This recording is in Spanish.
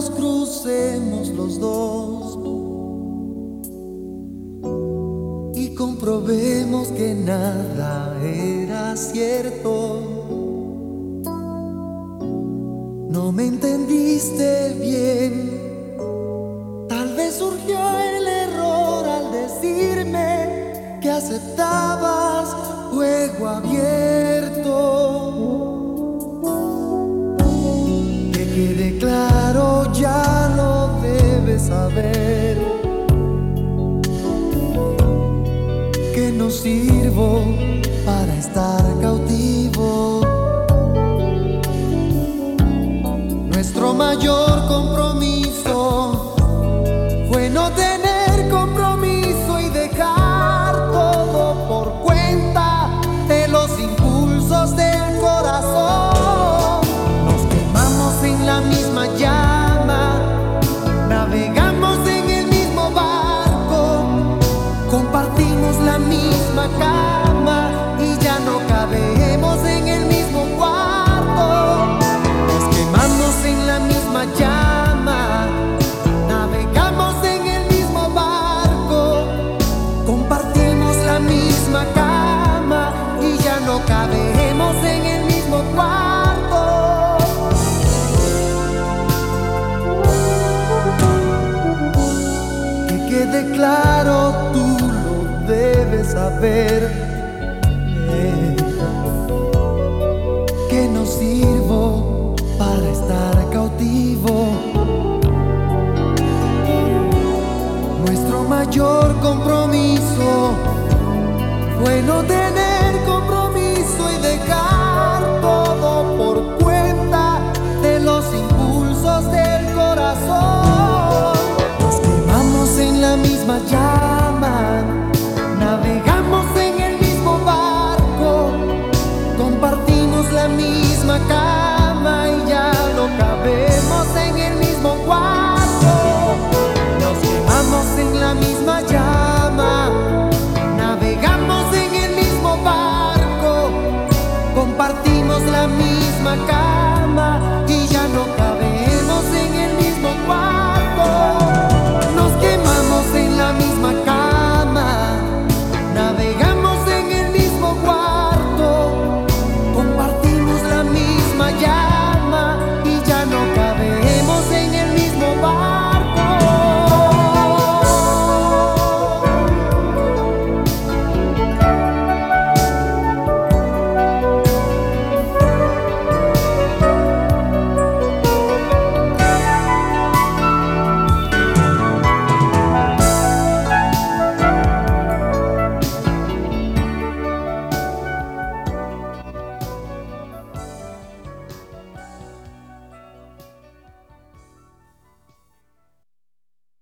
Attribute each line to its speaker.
Speaker 1: nos crucemos los dos y comprobemos que nada era cierto. No me entendiste bien, tal vez surgió el error al decirme que aceptabas juego abierto. Que quede claro, ya lo debes saber, que no sirvo para estar cautivo. Nuestro mayor compromiso fue no tener compromiso y dejar todo por cuenta de los impulsos del corazón. Nos quemamos en la misma llama, navegamos en el mismo barco, compartimos la misma cama y ya no cabemos en el mismo cuarto. Nos quemamos en la misma llama, navegamos en el mismo barco, compartimos la misma cama y ya no cabemos en el mismo cuarto. Que quede claro, tú lo debes saber, que no sirvo para estar cautivo. Nuestro mayor compromiso fue no tener compromiso y dejar todo por cuenta de los impulsos del corazón.